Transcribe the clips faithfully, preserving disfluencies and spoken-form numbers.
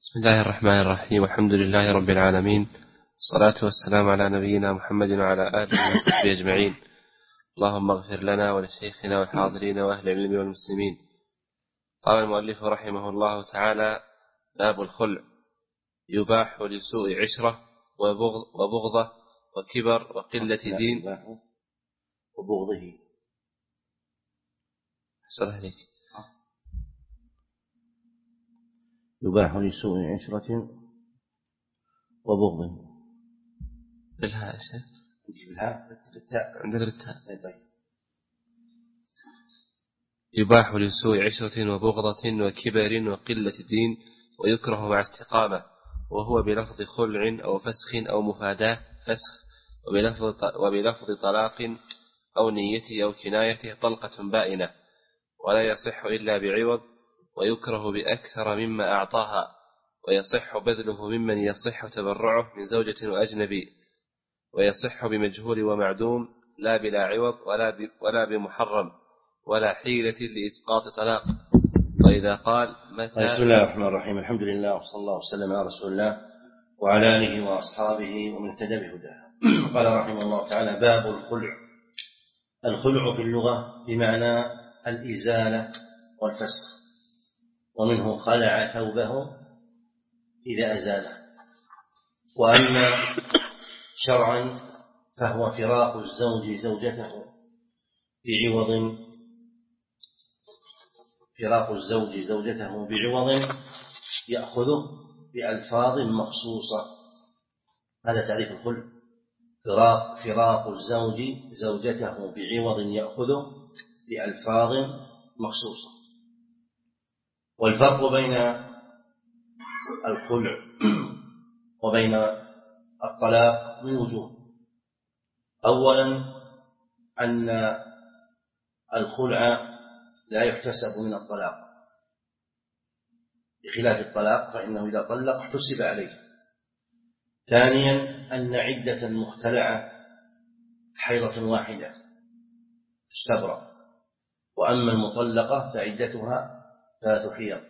بسم الله الرحمن الرحيم. والحمد لله رب العالمين، الصلاة والسلام على نبينا محمد وعلى آله وصحبه أجمعين. اللهم اغفر لنا ولشيخنا والحاضرين وأهل العلم والمسلمين. قال المؤلف رحمه الله تعالى: باب الخلع. يباح لسوء عشرة وبغضة وكبر وقلة دين وبغضه. حسن عليك. يباح لسوء عشرة وبغضه. بالهاء يا شيخ. بالهاء بالتاء. عندنا بالتاء. طيب. يباح لسوء عشرة وبغضة وكبر وقلة دين، ويكره مع استقامة، وهو بلفظ خلع أو فسخ أو مفاداة فسخ، وبلفظ, وبلفظ طلاق أو نيته أو كنايته طلقة بائنة، ولا يصح إلا بعوض، ويكره بأكثر مما أعطاها، ويصح بذله ممن يصح تبرعه من زوجة وأجنبي، ويصح بمجهول ومعدوم لا بلا عوض ولا, ولا بمحرم ولا حيلة لإسقاط طلاق. وإذا قال متى. بسم الله الرحمن الرحيم. الحمد لله وصلى الله وسلم على رسول الله وعلى آله وأصحابه ومن اهتدى بهداه. قال رحمه الله تعالى: باب الخلع. الخلع في اللغة بمعنى الإزالة والفسخ، ومنه خلع ثوبه إذا أزاله. وأما شرعا فهو فراق الزوج زوجته بعوض فراق الزوج زوجته بعوض يأخذه بألفاظ مخصوصة. هذا تعريف الخلع: فراق, فراق الزوج زوجته بعوض يأخذه بألفاظ مخصوصة. والفرق بين الخلع وبين الطلاق من وجوه. أولا أن الخلع لا يحتسب من الطلاق، بخلاف الطلاق فإنه إذا طلق احتسب عليه. ثانيا أن عدة المختلعة حيضة واحدة تستبرأ، وأما المطلقة فعدتها ثلاث حيض.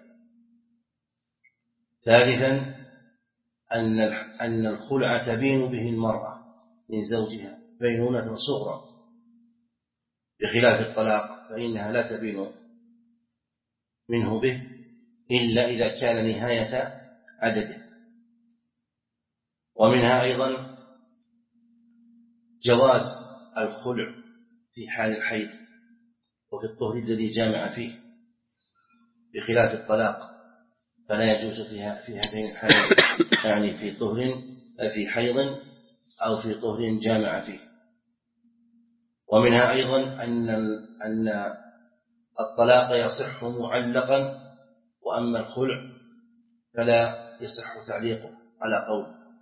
ثالثا أن أن الخلع تبين به المرأة من زوجها بينونة صغرى، بخلاف الطلاق فإنها لا تبين منه به إلا إذا كان نهاية عدده. ومنها أيضا جواز الخلع في حال الحيض وفي الطهر الذي جامع فيه، بخلاف الطلاق فلا يجوز فيها في هذين الحالين، يعني في طهر في حيض أو في طهر جامع فيه. ومنها أيضا أن أن الطلاق يصح معلقا، وأما الخلع فلا يصح تعليقه على قول.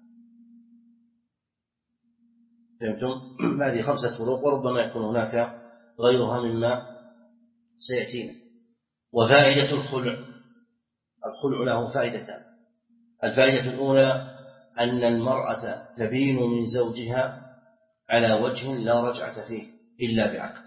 فهمتم؟ هذه خمسة فروق، وربما يكون هناك غيرها مما سيأتينا. وفائدة الخلع: الخلع له فائدتان. الفائدة الأولى أن المرأة تبين من زوجها على وجه لا رجعة فيه إلا بعقد.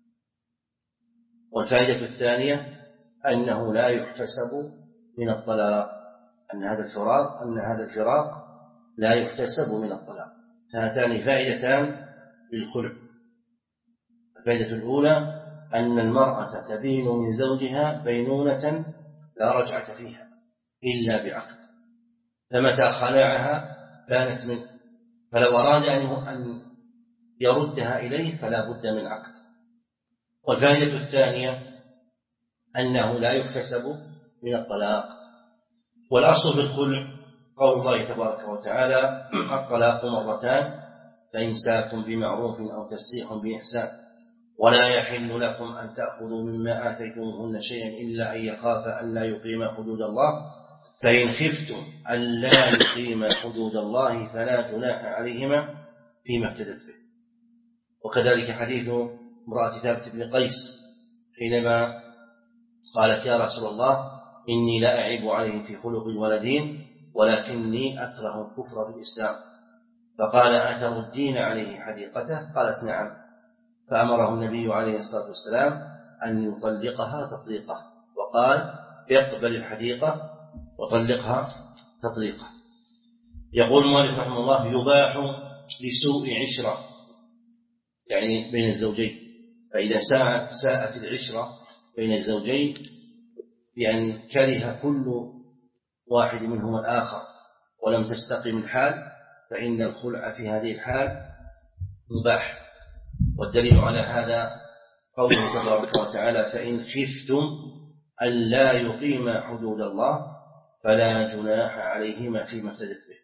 والفائدة الثانية أنه لا يحتسب من الطلاق، أن هذا الفراق أن هذا الفراق لا يحتسب من الطلاق. هاتان فائدتان للخلع. الفائدة الأولى أن المرأة تبين من زوجها بينونة لا رجعة فيها إلا بعقد، فمتى خلعها كانت منه، فلو أراد أن يردها إليه فلا بد من عقد. والفائدة الثانية أنه لا يحتسب من الطلاق. والأصل في الخلع قول الله تبارك وتعالى: الطلاق مرتان فإمساك بمعروف أو تسريح بإحسان، ولا يحل لكم أن تأخذوا مما آتيتموهن شيئا إلا أن يخافا أن لا يقيما حدود الله، فإن خفتم أن لا يقيما حدود الله فلا جناح عليهما فيما افتدت به. وكذلك حديث امرأة ثابت بن قيس حينما قالت: يا رسول الله، إني لا أعيب عليه في خلق ولدين، ولكني أكره الكفر بالإسلام. فقال: أتردين عليه حديقته؟ قالت: نعم. فأمره النبي عليه الصلاة والسلام أن يطلقها تطليقه، وقال: اقبل الحديقة وطلقها تطليقا. يقول المؤلف رحمه الله: يباح لسوء عشرة، يعني بين الزوجين. فإذا ساءت, ساءت العشرة بين الزوجين بأن كره كل واحد منهما الآخر ولم تستقم الحال، فإن الخلع في هذه الحال مباح. والدليل على هذا قوله تبارك وتعالى: فإن خفتم ألا يقيما حدود الله فلا جناح عليهما فيما افتدت به.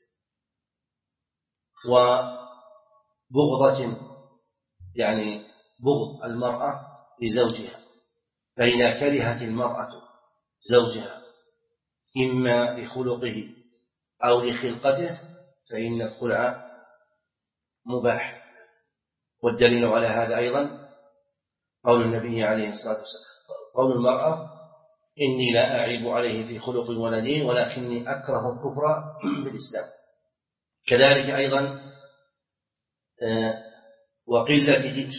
وبغضة، يعني بغض المرأة لزوجها، فإذا كرهت المرأة زوجها إما لخلقه أو لخلقته فإن الخلع مباح. والدليل على هذا أيضا قول النبي عليه الصلاة والسلام، قول المرأة: إني لا أعيب عليه في خلق ولا دين ولكني أكره الكفر بالإسلام. كذلك أيضا وقلة دين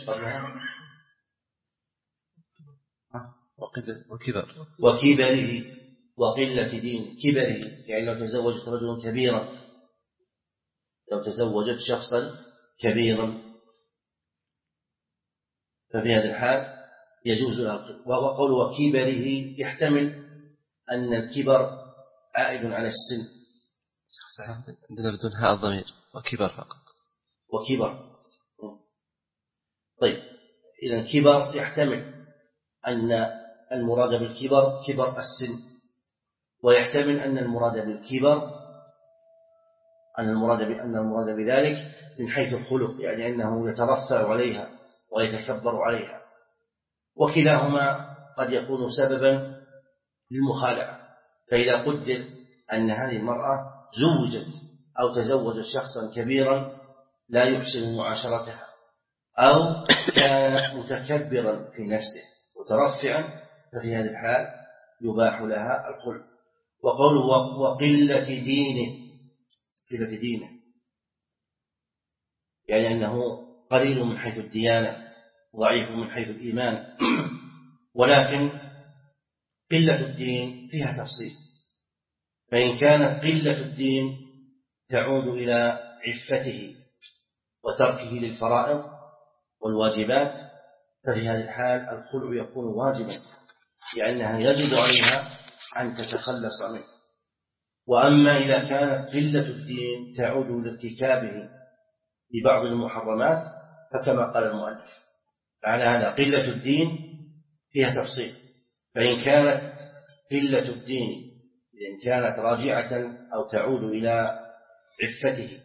وكبر وكبره وقلة دين كبره، يعني لو تزوجت رجلا كبيرا، لو تزوجت شخصا كبيرا ففي هذا الحال يجوز له الخلع. وقول وكبره يحتمل أن الكبر عائد على السن. عندنا بدون هاء الضمير وكبر فقط. وكبر طيب، إذا كبر يحتمل أن المراد بالكبر كبر السن، ويحتمل أن المراد بالكبر أن المراد أن المراد بذلك من حيث الخلق، يعني أنه يترفع عليها ويتكبر عليها. وكلاهما قد يكون سببا للمخالعة. فإذا قدر أن هذه المرأة زوجت أو تزوجت شخصا كبيرا لا يحسن معاشرتها، أو كان متكبرا في نفسه مترفعا، ففي هذه الحال يباح لها الخلع. وقوله وقلة دينه، قلة دينه يعني أنه قليل من حيث الديانة، ضعيف من حيث الإيمان. ولكن قلة الدين فيها تفصيل، فإن كانت قلة الدين تعود إلى عفته وتركه للفرائض والواجبات ففي هذه الحال الخلع يكون واجبا، لأنها يجب عليها أن تتخلص منه. وأما إذا كانت قلة الدين تعود إلى ارتكابه لبعض المحرمات فكما قال المؤلف، على هذا قلة الدين فيها تفصيل. فإن كانت قلة الدين إن كانت راجعة أو تعود إلى عفته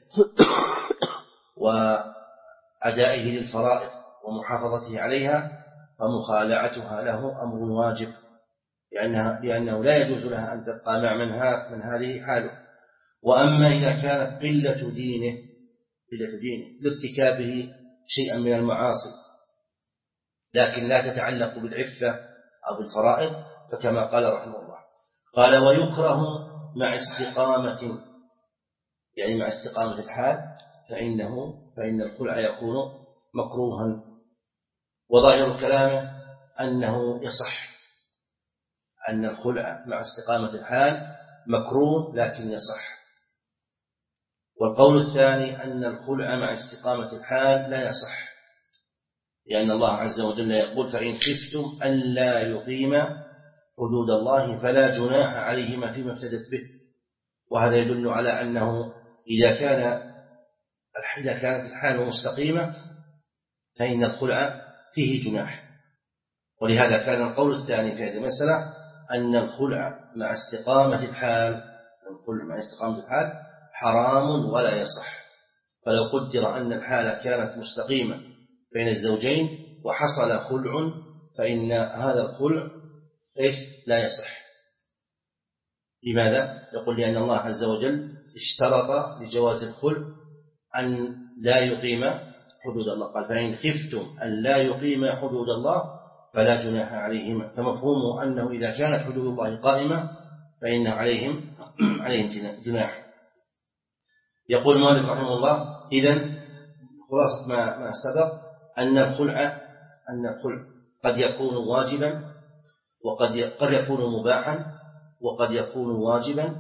وأدائه للفرائض ومحافظته عليها فمخالعتها له أمر واجب، لأنها لأنه لا يجوز لها أن تبقى مع من, من هذه حاله. وأما إذا كانت قلة دينه قلة دينه لارتكابه شيئا من المعاصي لكن لا تتعلق بالعفة أو بالفرائض فكما قال رحمه الله، قال ويكره مع استقامة، يعني مع استقامة الحال فإنه فإن الخلع يكون مكروها. وظاهر كلامه أنه يصح، أن الخلع مع استقامة الحال مكروه لكن يصح. والقول الثاني أن الخلع مع استقامة الحال لا يصح، لأن الله عز وجل يقول فإن خفتم ألا يقيما حدود الله فلا جناح عليهما فيما افتدت به. وهذا يدل على أنه إذا كان إذا كانت الحال مستقيمة فإن الخلع فيه جناح. ولهذا كان القول الثاني في هذه المسألة أن الخلع مع استقامة الحال الخلع مع استقامة الحال حرام ولا يصح. فلو قدر أن الحالة كانت مستقيمة بين الزوجين وحصل خلع فإن هذا الخلع إيش لا يصح. لماذا؟ يقول لأن الله عز وجل اشترط لجواز الخلع أن لا يقيم حدود الله، قال فإن خفتم أن لا يقيم حدود الله فلا جناح عليهما. فمفهومه أنه إذا كانت حدود الله قائمة فإن عليهم عليهم جناح. يقول مالك رحمه الله إذن خلاصة ما ما سبق أن الخلع أن الخلع قد يكون واجبا وقد قد يكون مباحا وقد يكون واجبا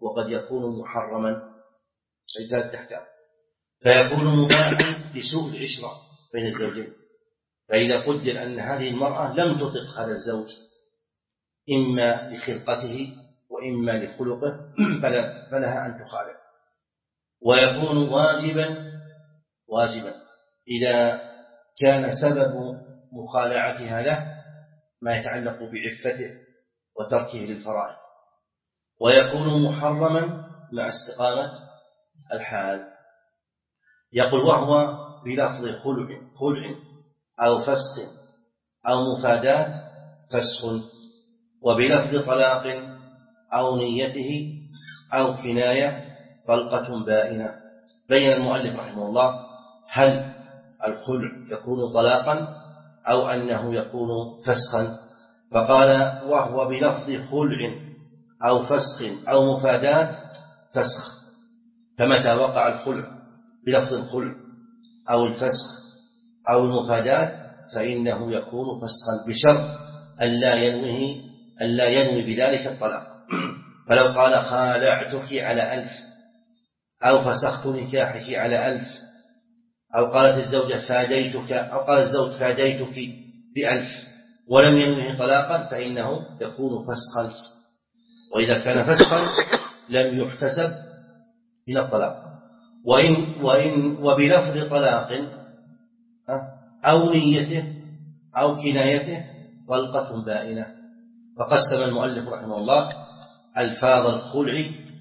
وقد يكون محرما في ذات الأحكام، فيكون مباحا لسوء العشرة بين الزوجين. فإذا قدر أن هذه المرأة لم تطق هذا الزوج إما لخلقته وإما لخلقه فلها أن تخالف. ويكون واجبا واجبا إذا كان سبب مخالعتها له ما يتعلق بعفته وتركه للفرائض. ويكون محرما مع استقامة الحال. يقول وهو بلفظ خلع خلع أو فسخ أو مفادات فسخ، وبلفظ طلاق أو نيته أو كناية طلقة بائنة. بين المؤلف رحمه الله هل الخلع يكون طلاقا أو أنه يكون فسخا، فقال وهو بلفظ خلع أو فسخ أو مفادات فسخ. فمتى وقع الخلع بلفظ الخلع أو الفسخ أو المفادات فإنه يكون فسخا بشرط ألا ينوي ألا ينوي بذلك الطلاق. فلو قال خالعتك على ألف أو فسخت نكاحك على ألف أو قالت الزوجة فاديتك أو قال الزوج فاديتك بألف ولم ينوه طلاقا فإنه يكون فسخا. وإذا كان فسخا لم يحتسب من الطلاق. وإن, وإن وبلفظ طلاق أو نيته أو كنايته طلقة بائنة. فقسم المؤلف رحمه الله ألفاظ الخلع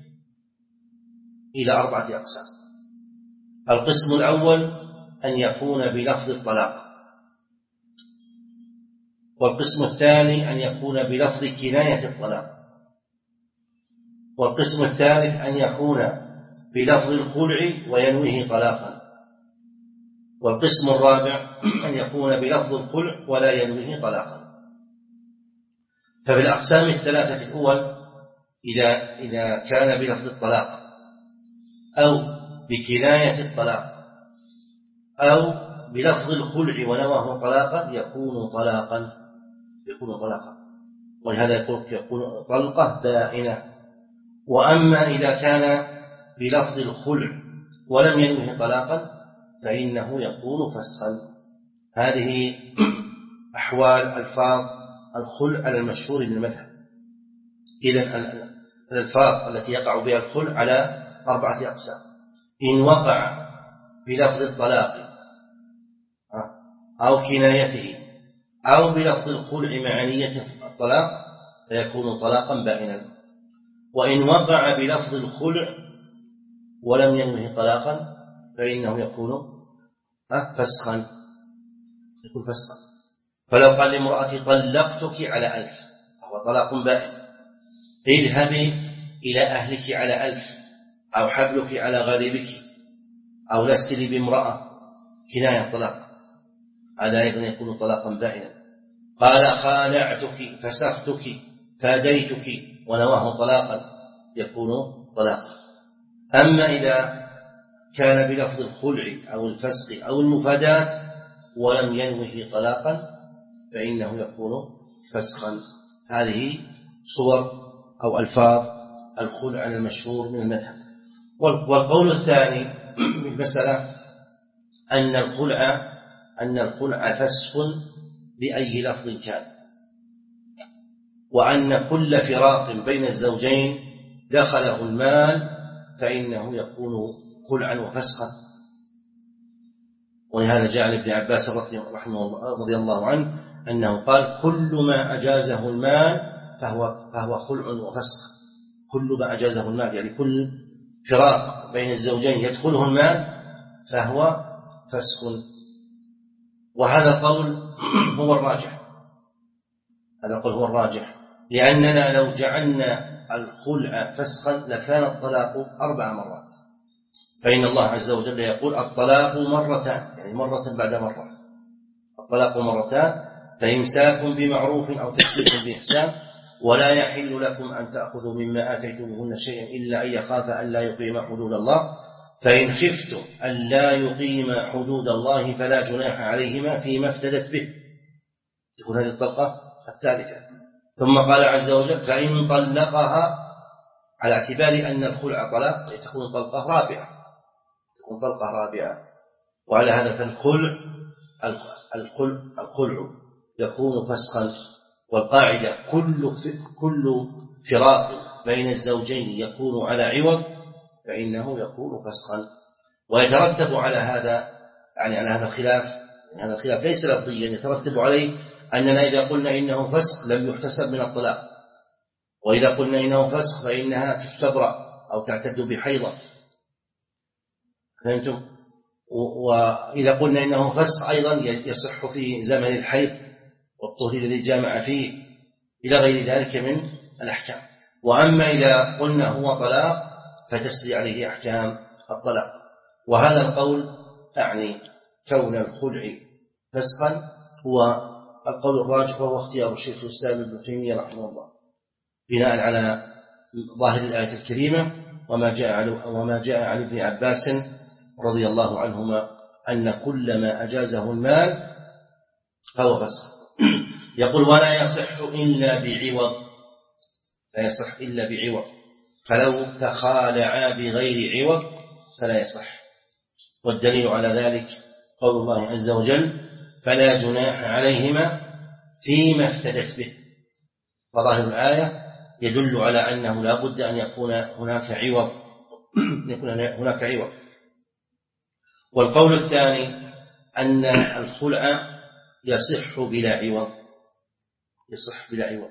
إلى أربعة أقسام. القسم الأول أن يكون بلفظ الطلاق، والقسم الثاني أن يكون بلفظ كناية الطلاق، والقسم الثالث أن يكون بلفظ الخلع وينويه طلاقا، والقسم الرابع أن يكون بلفظ الخلع ولا ينويه طلاقا. ففي الأقسام الثلاثة الأول إذا, إذا كان بلفظ الطلاق أو بكناية الطلاق أو بلفظ الخلع ونواه طلاقا يكون طلاقا يكون طلاقا ولهذا يقول يكون طلقة بائنة. وأما إذا كان بلفظ الخلع ولم ينوه طلاقا فإنه يكون فسخا. هذه أحوال ألفاظ الخلع على المشهور من المذهب. إذن الألفاظ التي يقع بها الخلع على أربعة أقسام. إن وقع بلفظ الطلاق أو كنايته أو بلفظ الخلع مع نية الطلاق فيكون طلاقا بائنا. وإن وقع بلفظ الخلع ولم ينوه طلاقا فإنه يكون فسخا يكون فسخا. فلو قال لامرأتي طلقتك على ألف فهو طلاق بائن. اذهبي إلى أهلك على ألف أو حبلك على غريبك أو لست لي بامرأة كناية طلاق، هذا أيضا يكون طلاقا بائنا. قال خالعتك فسختك فاديتك ونواه طلاقا يكون طلاقا. أما إذا كان بلفظ الخلع أو الفسق أو المفادات ولم ينوه طلاقا فإنه يكون فسخا. هذه صور أو ألفاظ الخلع على المشهور من المذهب. والقول الثاني من المسألة أن الخلع أن الخلع فسخ بأي لفظ كان، وأن كل فراق بين الزوجين دخله المال فإنه يكون خلعا وفسخا. ولهذا جاء عن ابن عباس رحمه الله رضي الله عنه أنه قال كل ما أجازه المال فهو, فهو خلع وفسخ. كل ما أجازه المال يعني كل فراق بين الزوجين يدخله المال فهو فسخ. وهذا قول هو الراجح هذا قول هو الراجح لأننا لو جعلنا الخلع فسخا لكان الطلاق أربع مرات. فإن الله عز وجل يقول الطلاق مرتان يعني مرة بعد مرة. الطلاق مرتان فإمساك بمعروف أو تسريح بإحسان ولا يحل لكم أن تأخذوا مما آتيتموهن شيئا إلا أن يخاف أن لا يقيم حدود الله فإن خفتم أن لا يقيم حدود الله فلا جناح عليهما فيما افتدت به. تكون هذه الطلقة الثالثة. ثم قال عز وجل فإن طلقها على اعتبار أن الخلع طلاق تكون طلقة رابعة تكون طلقة رابعة وعلى هذا فالخلع الخلع الخلع يكون فسخا. والقاعدة كل كل فراق بين الزوجين يكون على عوض فإنه يكون فسخا. ويترتب على هذا يعني على هذا الخلاف يعني هذا الخلاف ليس لفظيا يترتب عليه أننا إذا قلنا إنه فسخ لم يحتسب من الطلاق، وإذا قلنا إنه فسخ فإنها تستبرأ أو تعتد بحيضة. فهمتم؟ وإذا قلنا إنه فسخ أيضا يصح في زمن الحيض والطهر الذي جامع فيه إلى غير ذلك من الأحكام. وأما إذا قلنا هو طلاق فتسري عليه أحكام الطلاق. وهذا القول أعني كون الخلع فسخا هو القول الراجح وهو اختيار الشيخ الإسلام ابن تيمية رحمه الله بناء على ظاهر الآية الكريمة وما جاء وما جاء عن ابن عباس رضي الله عنهما أن كل ما أجازه المال فهو فسخ. يقول ولا يصح إلا بعوض لا يصح إلا بعوض فلو تخالعا بغير عوض فلا يصح. والدليل على ذلك قول الله عز وجل فلا جناح عليهما فيما افتدت به. فظاهر الآية يدل على أنه لا بد أن يكون هناك عوض يكون هناك عوض. والقول الثاني أن الخلع يصح بلا عوض يصح بلا عوض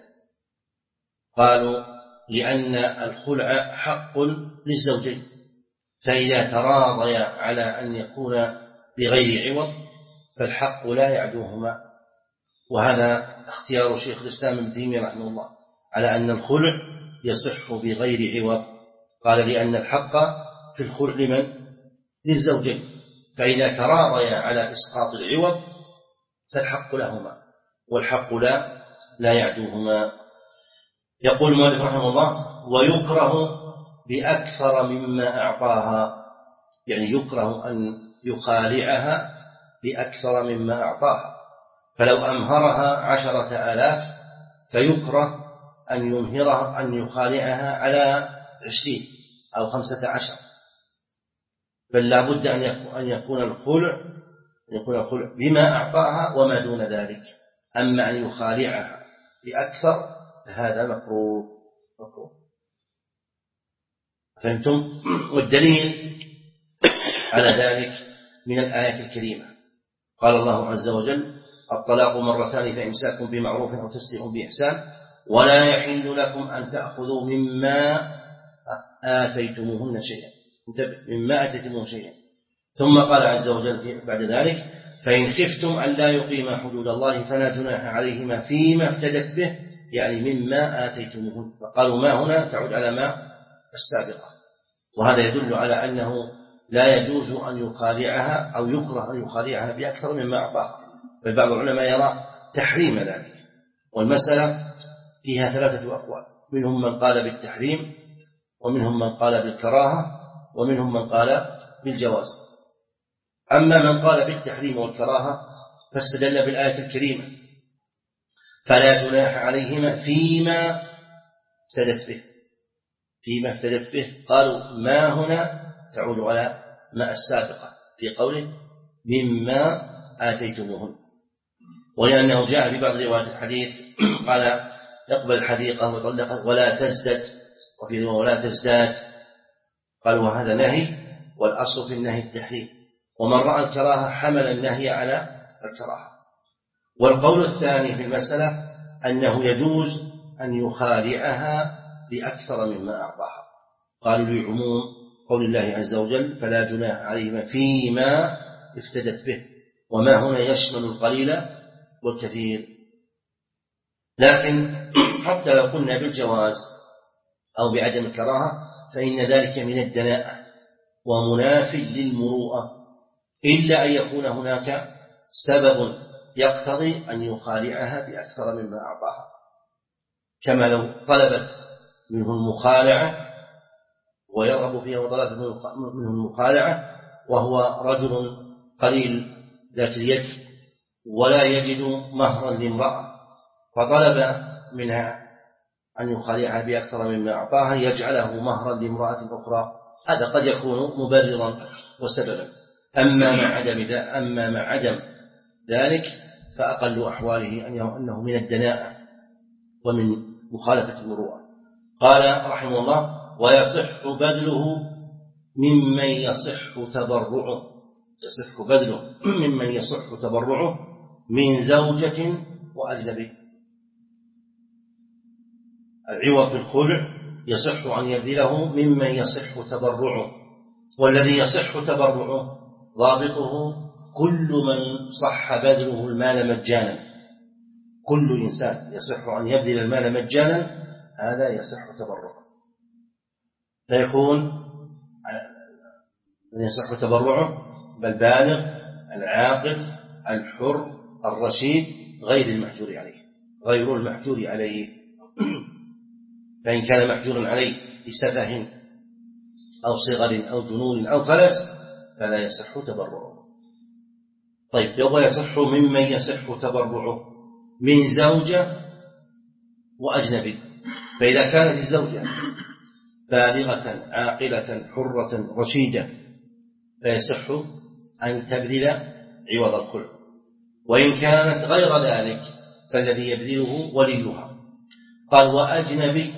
قالوا لأن الخلع حق للزوجين فإذا تراضيا على أن يكون بغير عوض فالحق لا يعدوهما. وهذا اختيار شيخ الإسلام ابن تيمية رحمه الله على أن الخلع يصح بغير عوض. قال لأن الحق في الخلع لمن؟ للزوجين فإذا تراضيا على إسقاط العوض فالحق لهما والحق لا لا يعدوهما. يقول المؤلف رحمه الله ويكره بأكثر مما أعطاها يعني يكره أن يخالعها بأكثر مما أعطاها. فلو أمهرها عشرة آلاف فيكره أن يمهرها أن يخالعها على عشرين أو خمسة عشر بل لا بد أن يكون الخلع يكون الخلع بما أعطاها وما دون ذلك. أما أن يخالعها بأكثر فهذا مكروه مكروه. فهمتم؟ والدليل على ذلك من الآية الكريمة قال الله عز وجل الطلاق مرتان فإمساك بمعروف أو تسريح بإحسان ولا يحل لكم أن تأخذوا مما آتيتموهن شيئا مما آتيتموهن شيئا. ثم قال عز وجل بعد ذلك فإن خفتم أن لا يقيما حدود الله فلا جناح عليهما فيما افتدت به يعني مما آتيتموهن. فقالوا ما هنا تعود على ما السابقة. وهذا يدل على أنه لا يجوز أن يخالعها أو يكره أن يخالعها بأكثر مما أعطاها. بل بعض العلماء يرى تحريم ذلك. والمسألة فيها ثلاثة أقوال منهم من قال بالتحريم ومنهم من قال بالكراهة ومنهم من قال بالجواز. أما من قال بالتحريم والكراهة فاستدل بالآية الكريمة فلا جناح عليهما فيما افتدت به فيما افتدت به. قالوا ما هنا تعود على ما السابقة في قوله مما آتيتموهن. ولأنه جاء في بعض روايات الحديث قال يقبل الحديقة ويطلقها ولا تزدد وفي رواية ولا تزداد. قالوا وهذا نهي والأصل في النهي التحريم ومن رأى الكراهة حمل النهي على الكراهة. والقول الثاني في المسألة أنه يجوز أن يخالعها بأكثر مما أعطاها. قالوا لعموم قول الله عز وجل فلا جناح عليهما فيما افتدت به وما هنا يشمل القليل والكثير. لكن حتى لو قلنا بالجواز أو بعدم الكراهة فإن ذلك من الدناءة ومناف للمروءة إلا أن يكون هناك سبب يقتضي أن يخالعها بأكثر مما أعطاها كما لو طلبت منه المخالعة ويرغب فيها وطلبت منه المخالعة وهو رجل قليل ذات اليد ولا يجد مهرا لامرأة فطلب منها أن يخالعها بأكثر مما أعطاها يجعله مهرا لامرأة أخرى، هذا قد يكون مبررا وسببا. أما مع عدم أما مع عدم ذلك فأقل أحواله أنه من الدناءة ومن مخالفة المروءة. قال رحمه الله: ويصح بذله ممن يصح تبرعه، يصح بذله ممن يصح تبرعه من زوجة وأجنبي. العوض بالخلع يصح أن يبذله ممن يصح تبرعه، والذي يصح تبرعه ضابطه كل من صح بذله المال مجانا. كل إنسان يصح أن يبذل المال مجانا هذا يصح تبرعه، فيكون من يصح تبرعه بالبالغ العاقل الحر الرشيد غير المحجور عليه غير المحجور عليه فإن كان محجورا عليه بسفه أو صغر أو جنون أو فلس فلا يصح تبرعه. طيب، يبقى يصح ممن يصح تبرعه من زوجة وأجنبي. فإذا كانت الزوجة بالغة عاقلة حرة رشيدة فيصح أن تبذل عوض الخلع، وإن كانت غير ذلك فالذي يبذله وليها. قال: وأجنبي،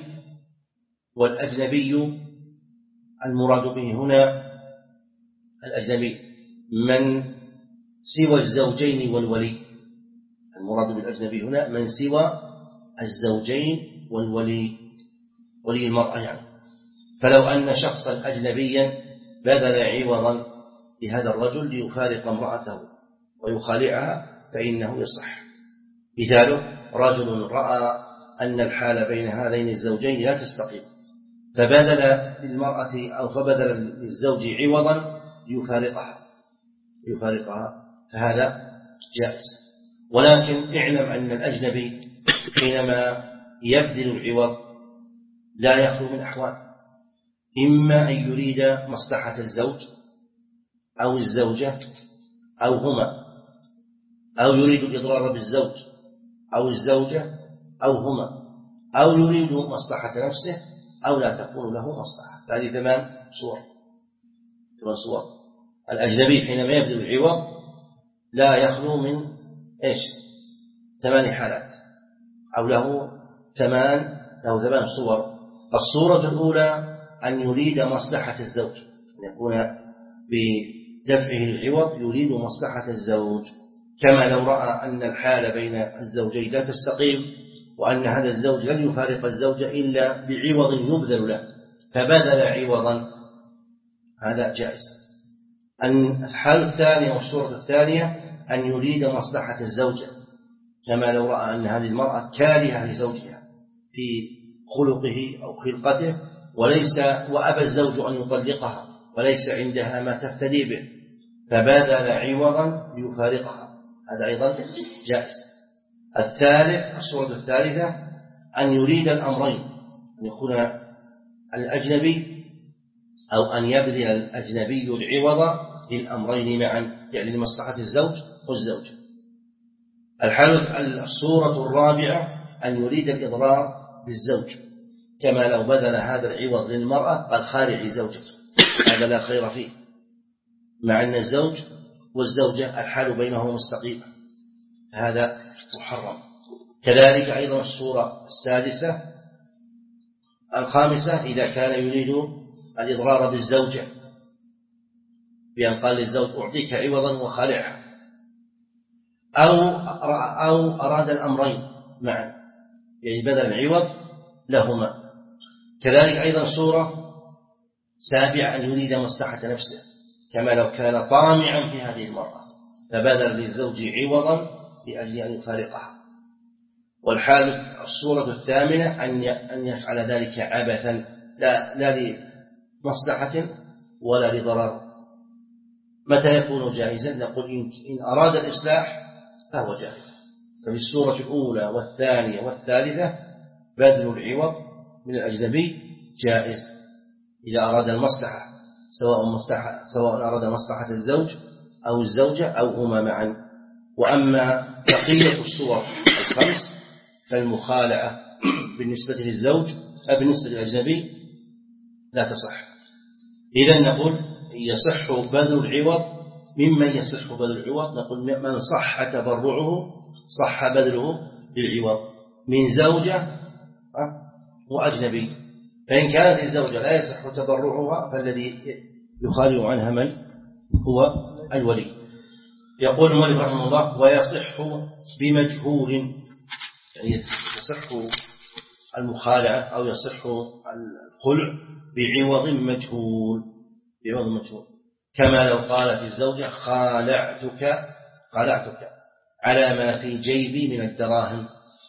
والأجنبي المراد به هنا الأجنبي من سوى الزوجين والولي. المراد بالأجنبي هنا من سوى الزوجين والولي، ولي المرأة يعني. فلو أن شخصا أجنبيا بذل عوضا لهذا الرجل ليفارق امرأته ويخالعها فإنه يصح. مثاله: رجل رأى أن الحال بين هذين الزوجين لا تستقيم فبذل للمرأة أو فبذل للزوج عوضا ليفارقها يفارقها فهذا جائز. ولكن اعلم أن الأجنبي حينما يبذل العوض لا يخلو من أحوال: إما أن يريد مصلحة الزوج أو الزوجة أو هما، أو يريد الإضرار بالزوج أو الزوجة أو هما، أو يريد مصلحة نفسه أو لا تكون له مصلحة. فهذه ثمان صور ثمان صور. الأجنبي حينما يبذل العوض لا يخلو من إيش؟ ثمان حالات، أو له ثمان له ثمان صور. الصورة الأولى أن يريد مصلحة الزوج، أن يكون بدفعه العوض يريد مصلحة الزوج، كما لو رأى أن الحال بين الزوجين لا تستقيم وأن هذا الزوج لن يفارق الزوجة إلا بعوض يبذل له فبذل عوضا، هذا جائز. الحالة الثانية والصورة الثانية أن يريد مصلحة الزوجة، كما لو رأى أن هذه المرأة كارهة لزوجها في خلقه أو خلقته وليس وأبى الزوج أن يطلقها وليس عندها ما تفتدي به فبذل عوضا ليفارقها، هذا أيضا جائز. الثالث الصورة الثالثة أن يريد الأمرين، أن يكون الأجنبي أو أن يبذل الأجنبي العوض للأمرين معا، يعني لمصلحة الزوج والزوجة. الحالة الصورة الرابعة أن يريد الإضرار بالزوج، كما لو بذل هذا العوض للمرأة قال: خالعي زوجك، هذا لا خير فيه، مع أن الزوج والزوجة الحال بينهم مستقيمة، هذا محرم. كذلك أيضا الصورة السادسة الخامسة إذا كان يريد الإضرار بالزوجة بأن قال للزوج: أعطيك عوضا وخالعها، أو أو أراد الأمرين معا، يعني بذل العوض لهما. كذلك أيضا صورة سابعة أن يريد مصلحة نفسه، كما لو كان طامعا في هذه المرأة فبذل للزوج عوضا لأجل أن يفارقها. والحالة الصورة الثامنة أن يفعل ذلك عبثا لا, لا لمصلحة ولا لضرر. متى يكون جائزا؟ نقول إن أراد الإصلاح فهو جائز. ففي الصورة الأولى والثانية والثالثة بذل العوض من الأجنبي جائز إذا أراد المصلحة، سواء مصلحة سواء أراد مصلحة الزوج أو الزوجة أو هما معا. وأما بقية الصور الخمس فالمخالعة بالنسبة للزوج أو بالنسبة للأجنبي لا تصح. إذا نقول يصح بذل العوض. ممن يصح بذل العوض نقول من صح تبرعه صح بذله للعوض من زوجة وأجنبي. فإن كانت الزوجة لا يصح تبرعها فالذي يخالف عنها من هو الولي. يقول المؤلف رحمه الله ويصح بمجهول، يعني يصح المخالعة أو يصح الخلع بعوض مجهول، بعوض مجهول كما لو قالت الزوجة خالعتك خالعتك على ما في جيبي من الدراهم،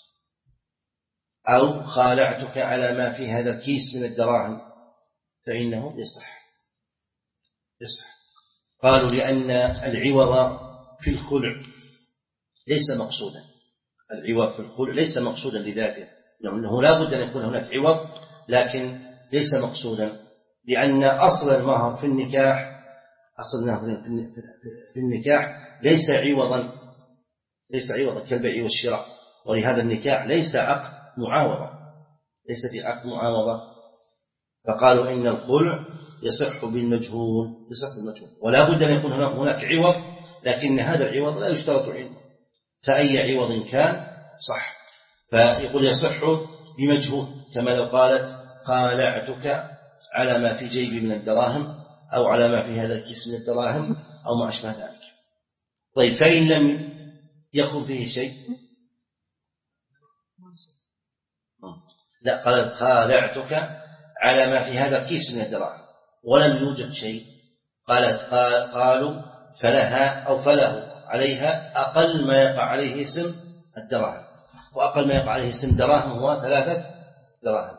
أو خالعتك على ما في هذا الكيس من الدراهم، فإنه يصح يصح. قالوا لأن العوض في الخلع ليس مقصودا، العوض في الخلع ليس مقصودا لذاته، لأنه لا بد أن يكون هناك عوض لكن ليس مقصودا، لأن أصل المهر في النكاح أصل في النكاح ليس عوضا ليس عوضا كالبيع والشراء، ولهذا النكاح ليس عقد معاوضة، ليس في عقد معاوضة. فقالوا إن الخلع يصح بالمجهول يصح بالمجهول ولا بد أن يكون هناك عوض، لكن هذا العوض لا يشترط علمه، فأي عوض كان صح. فيقول يصح بمجهول كما لو قالت خالعتك على ما في جيبي من الدراهم أو على ما في هذا الكيس من الدراهم أو ما أشبه ذلك. طيب فإن لم يكن فيه شيء لا، قالت خالعتك على ما في هذا الكيس من الدراهم ولم يوجد شيء، قالت قال قالوا فلها أو فله عليها أقل ما يقع عليه اسم الدراهم، وأقل ما يقع عليه اسم دراهم هو ثلاثة دراهم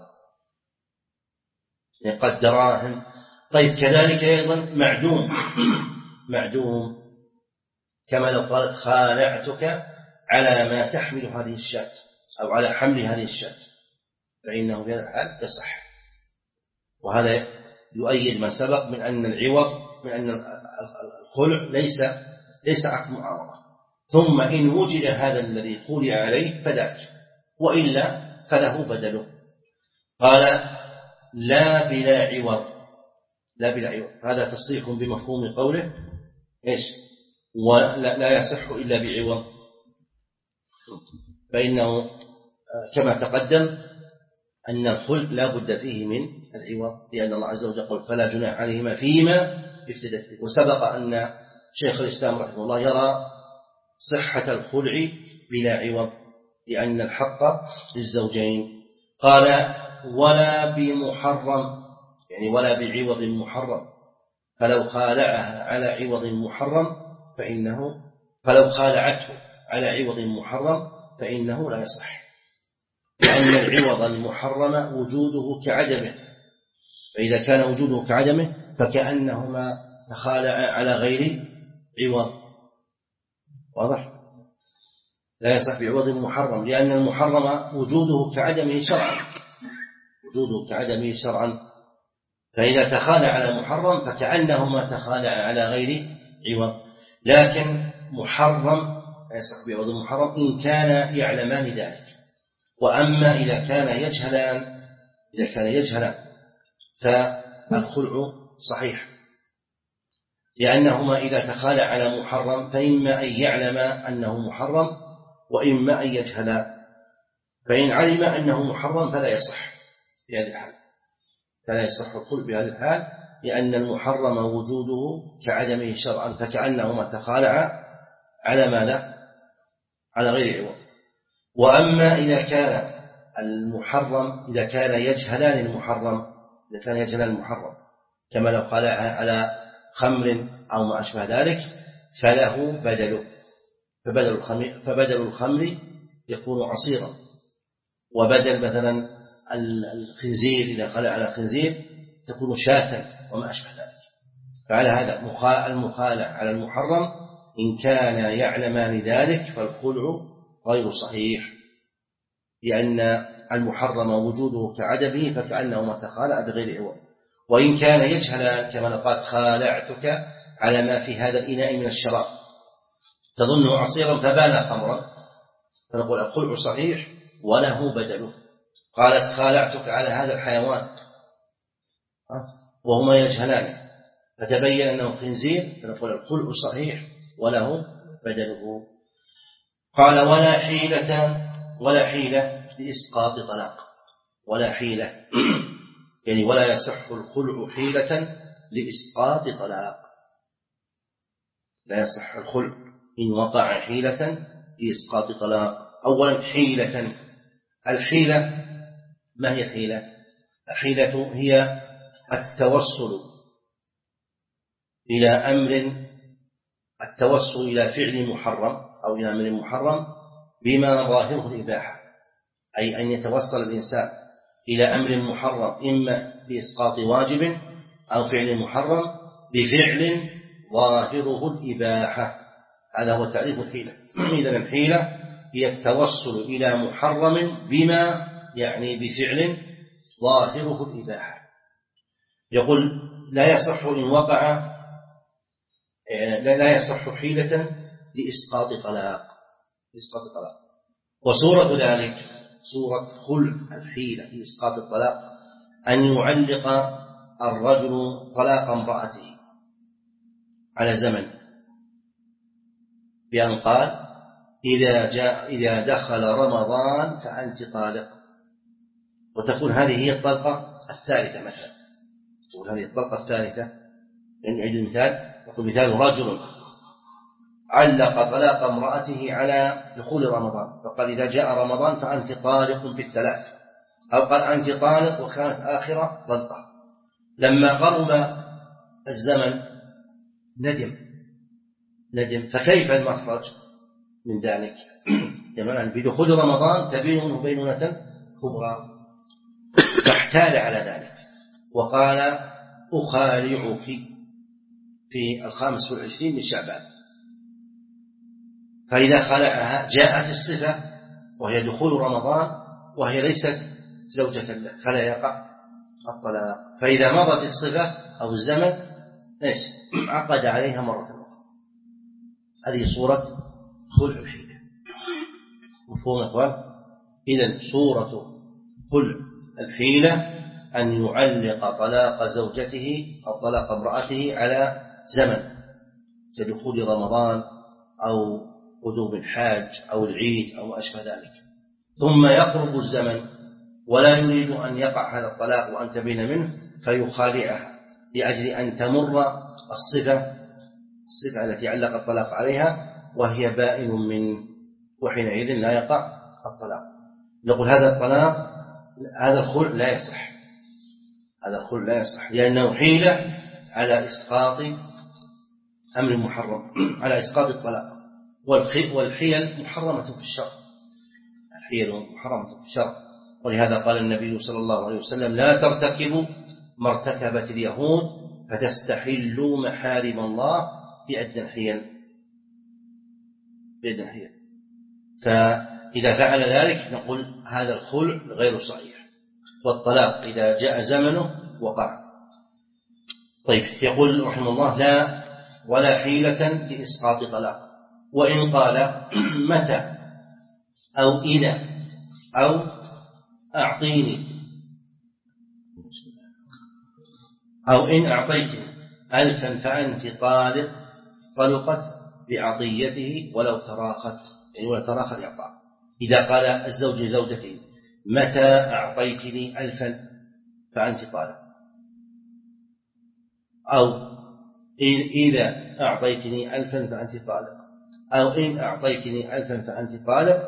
قد دراهم. طيب كذلك أيضا معدوم معدوم كما لو قالت خالعتك على ما تحمل هذه الشاة أو على حمل هذه الشاة، فإنه في هذا الحال يصح. وهذا يؤيد ما سبق من أن العوض من أن الخلع ليس ليس عقد معاوضة، ثم إن وجد هذا الذي خلع عليه فذاك، وإلا فله بدله. قال لا بلا عوض، لا بلا عوض هذا تصريح بمفهوم قوله إيش ولا لا يصح إلا بعوض، فإنه كما تقدم أن الخلع لا بد فيه من العوض، لأن الله عز وجل قال فلا جناح عليهما فيما افتدت به. وسبق أن شيخ الإسلام رحمه الله يرى صحة الخلع بلا عوض لأن الحق للزوجين. قال ولا بمحرم، يعني ولا بعوض محرم، فلو خالعها على عوض محرم فإنه فلو خالعته على عوض محرم فإنه لا يصح، لأن العوض المحرم وجوده كعدمه، فإذا كان وجوده كعدمه فكأنهما تخالع على غير عوض. واضح؟ لا يصح بعوض محرم، لأن المحرم وجوده كعدمه شرعا، وجوده كعدمه شرعا، فإذا تخالع على محرم فكأنهما تخالع على غير عوض. لكن محرم لا يصح بعوض محرم إن كان يعلمان ذلك. وأما إذا كان يجهلان إذا كان يجهلان فالخلع صحيح، لأنهما إذا تخالع على محرم فإما أن يعلم أنه محرم وإما أن يجهل، فإن علم أنه محرم فلا يصح في هذه الحال، فلا يصح الخلع بهذه الحال، لأن المحرم وجوده كعدمه شرعا، فكأنهما تخالع على ماذا؟ على غير عوض. وأما إذا كان المحرم إذا كان يجهلان المحرم إذا كان يجهلان المحرم كما لو خالع على خمر أو ما أشبه ذلك فله بدله، فبدل الخمر, فبدل الخمر يكون عصيرا، وبدل مثلا الخنزير إذا خلع على خنزير تكون شاة وما أشبه ذلك. فعلى هذا المخالع على المحرم إن كان يعلمان ذلك فالخلع غير صحيح، لأن المحرم وجوده كعدمه فكأنه ما تخالع بغير عوض. وإن كان يجهل كما قال خالعتك على ما في هذا الإناء من الشراب تظنه عصيرا فبان خمرا، فنقول الخلع صحيح وله بدله، قالت خالعتك على هذا الحيوان وهما يجهلان فتبين أنه خنزير، فنقول الخلع صحيح وله بدله. قال ولا حيلة ولا حيلة لإسقاط طلاق، ولا حيلة يعني ولا يصح الخلع حيلة لإسقاط طلاق، لا يصح الخلع إن وقع حيلة لإسقاط طلاق. أولا حيلة، الحيلة ما هي الحيلة؟ الحيلة هي التوصل إلى أمر، التوصل إلى فعل محرم أو إلى أمر محرم بما ظاهره الإباحة، أي أن يتوصل الإنسان إلى أمر محرم إما بإسقاط واجب أو فعل محرم بفعل ظاهره الإباحة، هذا هو تعريف الحيلة. إذن الحيلة هي التوصل إلى محرم بما يعني بفعل ظاهره الإباحة. يقول لا يصح إن وقع لا يصح حيلة لإسقاط طلاق، لإسقاط طلاق. وصورة ذلك صورة خلع الحيلة لإسقاط الطلاق أن يعلق الرجل طلاق امرأته على زمن بأن قال إذا جاء إذا دخل رمضان فأنت طالق، وتكون هذه هي الطلقة الثالثة مثلا، تقول هذه الطلقة الثالثة. نعيد المثال، يقول مثال رجل علق طلاق امرأته على دخول رمضان فقال إذا جاء رمضان فأنت طالق بالثلاث، أو قال أنت طالق وكانت آخر طلقة. لما قرب الزمن ندم ندم فكيف المخرج من ذلك؟ يعني بدخول رمضان تبين منه بينونة كبرى، فاحتال على ذلك وقال أخالعك في الخامس والعشرين من شعبان، فإذا خلعها جاءت الصفة وهي دخول رمضان وهي ليست زوجة له فلا يقع الطلاق. فإذا مضت الصفة أو الزمن إيش عقد عليها مرة أخرى. هذه صورة خلع الحيلة. مفهوم يا أخوان؟ إذن صورة خلع الحيلة أن يعلق طلاق زوجته أو طلاق امرأته على زمن كدخول رمضان أو قدوم الحاج أو العيد أو أشبه ذلك، ثم يقرب الزمن ولا يريد أن يقع هذا الطلاق وأن تبين منه فيخالعها لأجل أن تمر الصفة الصفة التي علق الطلاق عليها وهي بائن من، وحينئذ لا يقع الطلاق. نقول هذا الطلاق هذا الخلع لا يصح، هذا الخلع لا يصح لأنه حيلة على إسقاط أمر محرم، على إسقاط الطلاق. والحيل محرمة في الشرع، الحيل محرمة في الشرع، ولهذا قال النبي صلى الله عليه وسلم لا ترتكبوا ما ارتكبت اليهود فتستحلوا محارم الله بأدنى الحيل، بأدنى الحيل. فإذا فعل ذلك نقول هذا الخلع غير صحيح، والطلاق إذا جاء زمنه وقع. طيب يقول رحمه الله لا ولا حيلة لإسقاط طلاق، وإن قال متى أو إذا أو أعطيني أو إن أعطيتني ألفا فأنت طالق طلقت بعطيته ولو تراخت، يعني ولا تراخت الإعطاء. إذا قال الزوج لزوجته متى أعطيتني ألفا فأنت طالق، أو إذا أعطيتني ألفا فأنت طالق، أو إن أعطيتني ألفا فأنت طالق،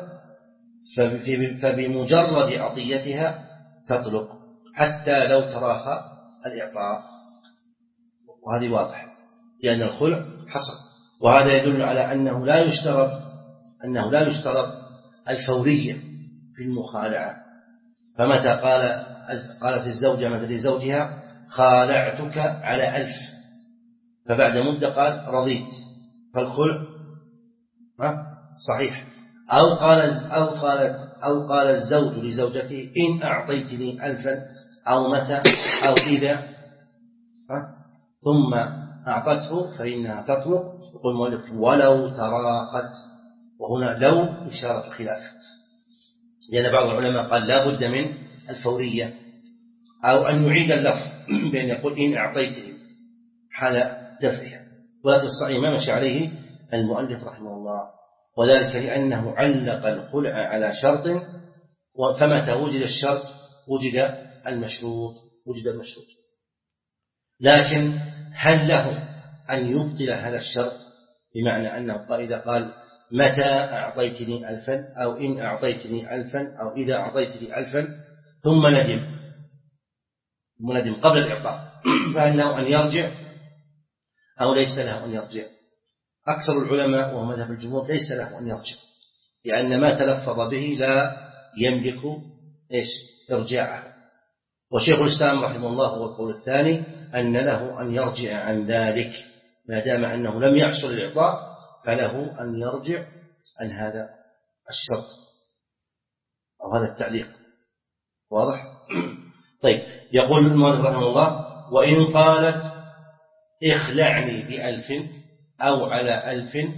فبمجرد عطيتها تطلق حتى لو تراخى الإعطاء. وهذه واضح لأن الخلع حصل، وهذا يدل على أنه لا يشترط أنه لا يشترط الفورية في المخالعة. فمتى قال قالت الزوجة مثل لزوجها خالعتك على ألف فبعد مدة قال رضيت، فالخلع صحيح. أو قال أو قالت أو قال الزوج لزوجته إن أعطيتني ألفا أو متى أو إذا ثم أعطته فإنها تطلق. يقول المؤلف ولو تراخت، وهنا لو إشارة خلاف، لأن بعض العلماء قال لا بد من الفورية، أو أن يعيد اللفظ بأن يقول إن أعطيتني حال دفعها، ولكن الصحيح ما مشى عليه المؤلف رحمه الله، وذلك لأنه علق الخلع على شرط، فمتى وجد الشرط وجد المشروط وجد المشروط. لكن هل له أن يبطل هذا الشرط؟ بمعنى أنه إذا قال متى أعطيتني ألفا، أو إن أعطيتني ألفا، أو إذا أعطيتني ألفا، ثم ندم ثم ندم قبل الإعطاء، فهل له أن يرجع أو ليس له أن يرجع؟ أكثر العلماء ومذهب الجمهور ليس له أن يرجع، لأن ما تلفظ به لا يملك إيش إرجاعه. وشيخ الإسلام رحمه الله هو القول الثاني، أن له أن يرجع عن ذلك ما دام أنه لم يحصل الإعطاء، فله أن يرجع عن هذا الشرط أو هذا التعليق. واضح؟ طيب، يقول المؤلف رحمه الله: وإن قالت اخلعني بألف أو على ألف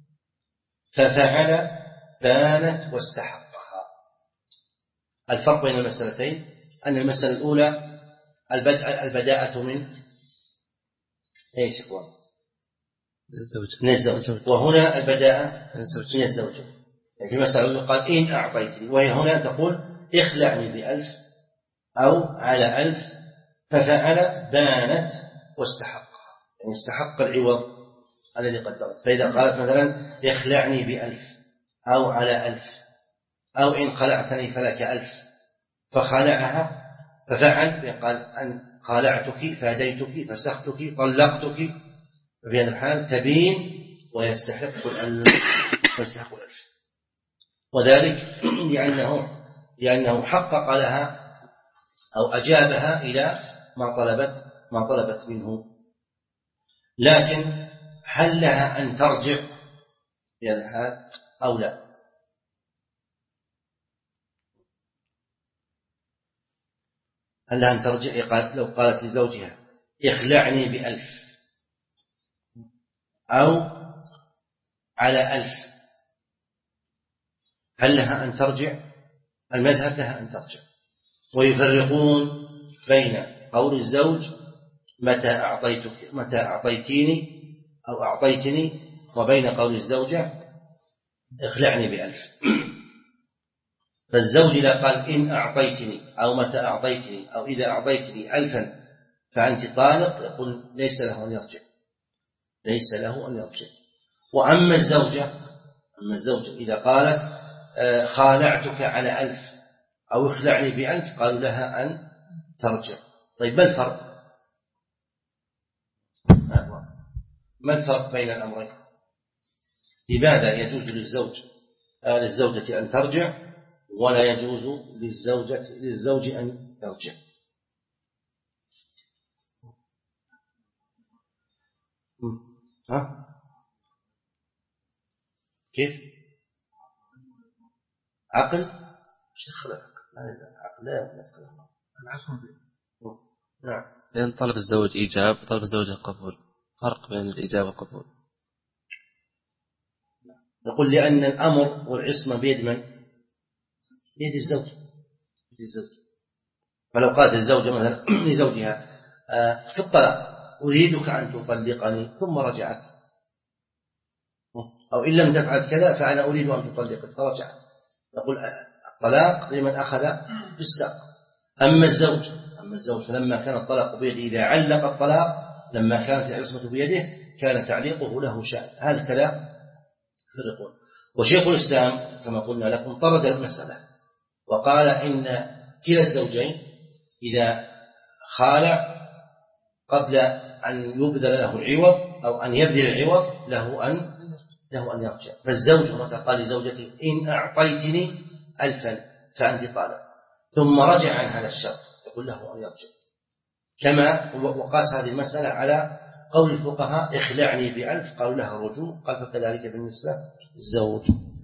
ففعل بانت واستحقها. الفرق بين المسألتين أن المسألة الأولى البداءة من ايش اخوان؟ من الزوج، وهنا البداءة من الزوجة. يعني في مسألة قال إن أعطيتني، وهي هنا تقول اخلعني بألف أو على ألف ففعل بانت واستحقها، يعني استحق العوض الذي قدرت. فإذا قالت مثلا اخلعني بألف أو على ألف، أو إن خلعتني فلك ألف، فخلعها ففعل، قال أن خالعتك فهديتك فسختك طلقتك، ففي هذا الحال تبين ويستحق الألف ويستحق الألف، وذلك لأنه لأنه حقق لها أو أجابها إلى ما طلبت ما طلبت منه. لكن هل لها أن ترجع في هذا الحال أو لا؟ هل لها أن ترجع؟ لو قالت لزوجها اخلعني بألف أو على ألف، هل لها أن ترجع؟ المذهب لها أن ترجع، ويفرقون بين قول الزوج متى أعطيتك متى أعطيتيني أو أعطيتني، وبين قول الزوجة اخلعني بألف. فالزوج إذا قال إن أعطيتني أو متى أعطيتني أو إذا أعطيتني ألفا فأنت طالق، يقول ليس له أن يرجع ليس له أن يرجع. وأما الزوجة أما الزوجة إذا قالت خالعتك على ألف أو اخلعني بألف، قالوا لها أن ترجع. طيب، ما الفرق؟ ما الفرق بين الأمرين؟ لماذا يجوز للزوج للزوجة أن ترجع ولا يجوز للزوجة للزوج أن يرجع؟ ها؟ كيف؟ عقل؟ ايش دخل العقل؟ عقل لا يدخل العقل. نعم. لأن طلب الزوج إيجاب، طلب الزوجة قبول، فرق بين الإيجاب والقبول. نقول لأن الأمر والعصمة بيد من؟ بيد الزوج بيد الزوج. فلو قالت الزوجة مثلا لزوجها في الطلاق أريدك أن تطلقني، ثم رجعت، أو إن لم تفعل كذا فأنا أريد أن تطلقك فرجعت، نقول الطلاق لمن أخذ في الساق. أما الزوج أما الزوج فلما كان الطلاق بيده، إذا علق الطلاق لما كانت العصمة بيده كان تعليقه له شأن. هذا كلام فرقون. وشيخ الإسلام كما قلنا لكم طرد المسألة وقال إن كلا الزوجين إذا خالع قبل أن يبذل له العوض أو أن يبذل العوض له أن له أن يرجع. فالزوج متى قال لزوجته إن أعطيتني ألفا فأنت طالق، ثم رجع عن هذا الشرط، يقول له أن يرجع. كما وقاس هذه المسألة على قول الفقهاء اخلعني بألف، قالوا لها رجوع، قال فكذلك بالنسبة للزوج.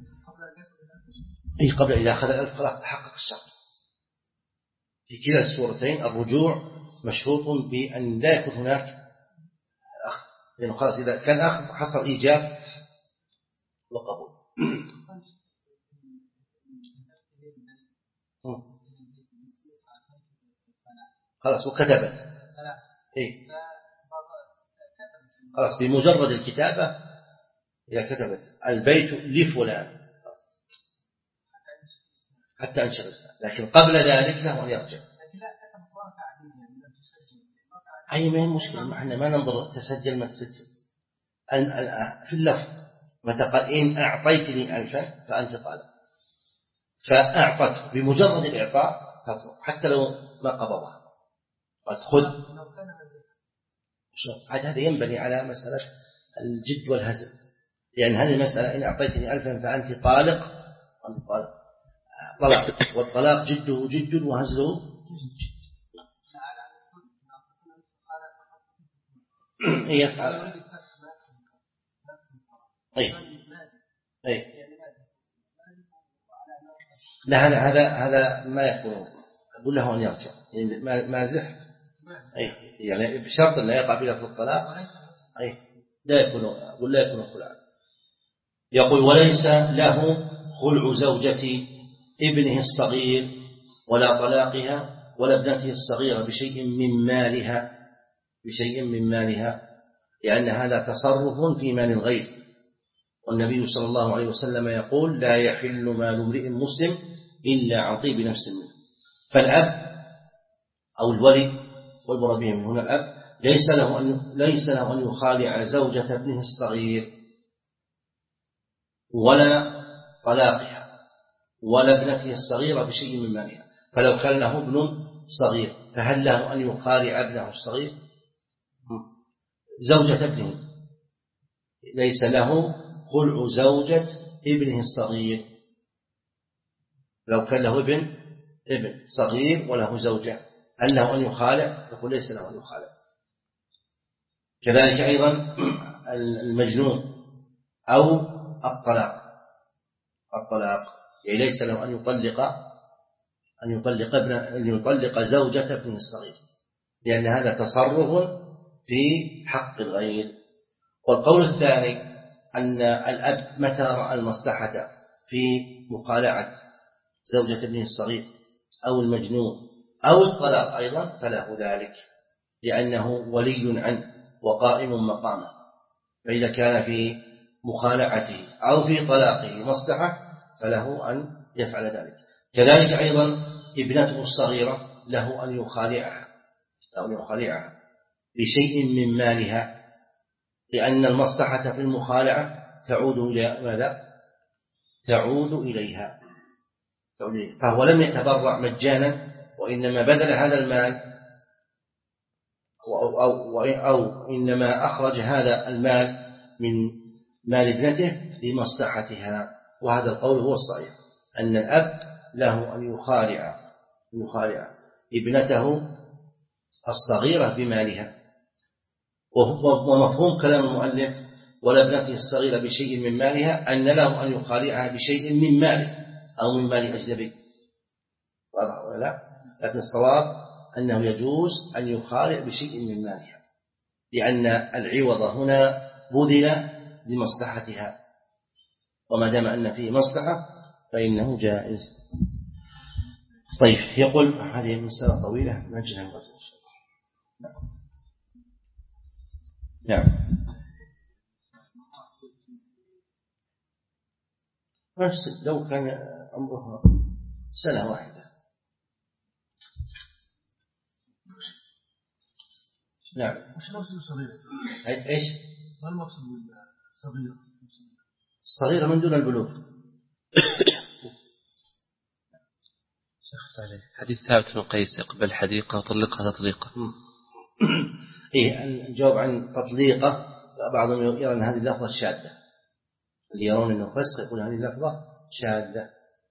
أي قبل إذا أخذ الألف خلاص تحقق الشرط. في كلا الصورتين الرجوع مشروط بأن لا يكون هناك أخذ، لأنه خلاص إذا كان أخذ حصل إيجاب وقبول. خلاص وكتبت إيه؟ خلاص بمجرد الكتابة إذا كتبت البيت لفلان حتى أنشغل، لكن قبل ذلك له أن يرجع. أي ما هي المشكلة، احنا ما ننظر تسجل ما تسجل في اللفظ. متى قال إن أعطيتني ألفا فأنت طالب، فأعطته بمجرد الإعطاء تطلب حتى لو ما قبضها قد خذ. هذا ينبني على مسألة الجد والهزل، لأن يعني هذه المسألة إن أعطيتني ألفا فأنت طالق، أنت طالق طلاق، والطلاق جده جد وهزله جد. يفعل أي أي لا هذا هذا هذا ما يكون، أقول له أن يرجع يعني مازح أي يعني بشرط لا يقع بلفظ الطلاق أي لا يكون، أقول لا يكون خلعا. يقول وليس له خلع زوجة ابنه الصغير ولا طلاقها ولا ابنته الصغيرة بشيء من مالها بشيء من مالها لأن هذا تصرف في مال الغير، والنبي صلى الله عليه وسلم يقول لا يحل مال امرئ مسلم إلا عن طيب نفس منه. فالأب أو الولي والمراد به من هنا الأب ليس له أن ليس له أن يخالع زوجة ابنه الصغير ولا طلاقها ولا ابنته الصغيرة بشيء من مالها. فلو كان له ابن صغير فهل له أن يخالع ابنه الصغير؟ زوجة ابنه ليس له خلع زوجة ابنه الصغير. لو كان له ابن ابن صغير وله زوجة هل له أن يخالع؟ يقول ليس له أن يخالع. كذلك أيضا المجنون أو الطلاق الطلاق يعني ليس له أن يطلق أن يطلق ابن أن يطلق زوجة ابنه الصغير لأن هذا تصرف في حق الغير. والقول الثاني أن الأب متى رأى المصلحة في مخالعة زوجة ابنه الصغير أو المجنون أو الطلاق أيضا فله ذلك لأنه ولي عنه وقائم مقامه، فإذا كان في مخالعته أو في طلاقه مصلحة فله أن يفعل ذلك. كذلك أيضا ابنته الصغيرة له أن يخالعها أو يخالعها بشيء من مالها لأن المصلحة في المخالعة تعود إلى ماذا؟ تعود إليها. فهو لم يتبرع مجانا وإنما بذل هذا المال أو, أو, أو إنما أخرج هذا المال من مال ابنته لمصلحتها. وهذا القول هو الصحيح أن الأب له أن يخالع يخالع ابنته الصغيرة بمالها. ومفهوم كلام المؤلف ولا ابنته الصغيرة بشيء من مالها أن له أن يخالعها بشيء من ماله أو من مال أجنبي، واضح ولا لا؟ لكن الصواب أنه يجوز أن يخالع بشيء من مالها لأن العوض هنا بذل لمصلحتها، وما دام أن فيه مصلحة فإنه جائز. طيب يقول هذه المسألة طويلة نجلها غدا إن شاء الله. نعم نعم لو كان عمرها سنة واحدة. نعم وش المقصود صغيرة؟ ايش؟ ما المقصود صغيرة؟ صغيرة من دون البلوغ. شيخ صالح حديث ثابت بن قيس يقبل حديقة وطلقها تطليقة. إيه الجواب عن تطليقة بعضهم يرى أن هذه اللفظة شاذة، اللي يرون أنه فسق يقول هذه اللفظة شاذة.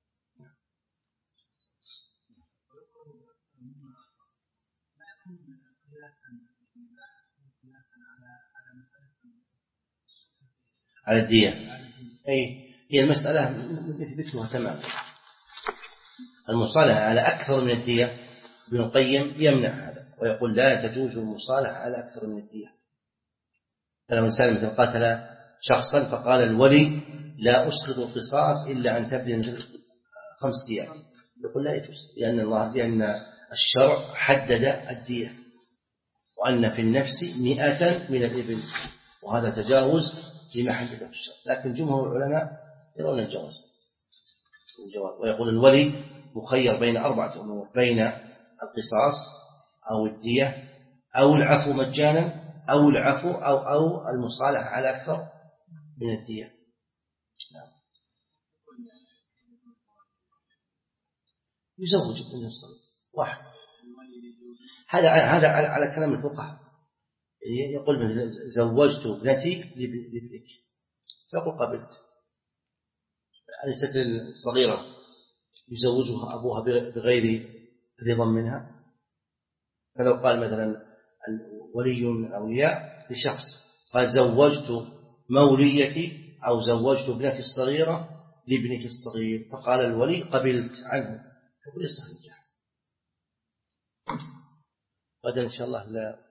على الدية أي هي المسألة مثلها تماما. المصالحة على أكثر من الدية ابن القيم يمنع هذا ويقول لا تجوز المصالحة على أكثر من الدية. فلو إنسان مثل قاتل شخصا فقال الولي لا أسقط القصاص إلا أن تبذل مثل خمس ديات، يقول لا يجوز لأن الله لأن الشرع حدد الدية وأن في النفس مئة من الإبل، وهذا تجاوز لما حدده الشرع، لكن جمهور العلماء يرون الجواز ويقول الولي مخير بين أربعة أمور: بين القصاص أو الدية أو العفو مجانا أو العفو أو أو المصالحة على أكثر من الدية. نعم. يزوج ابن الصغير واحد. هذا هذا على كلام الفقهاء، يقول زوجت ابنتي لابنك، فيقول قبلت. ليست الصغيرة يزوجها أبوها بغير رضا منها، فلو قال مثلا ولي من الأولياء لشخص قال زوجت موليتي أو زوجت ابنتي الصغيرة لابنك الصغير، فقال الولي قبلت عنه، يقول يصح النكاح. غدا إن شاء الله لا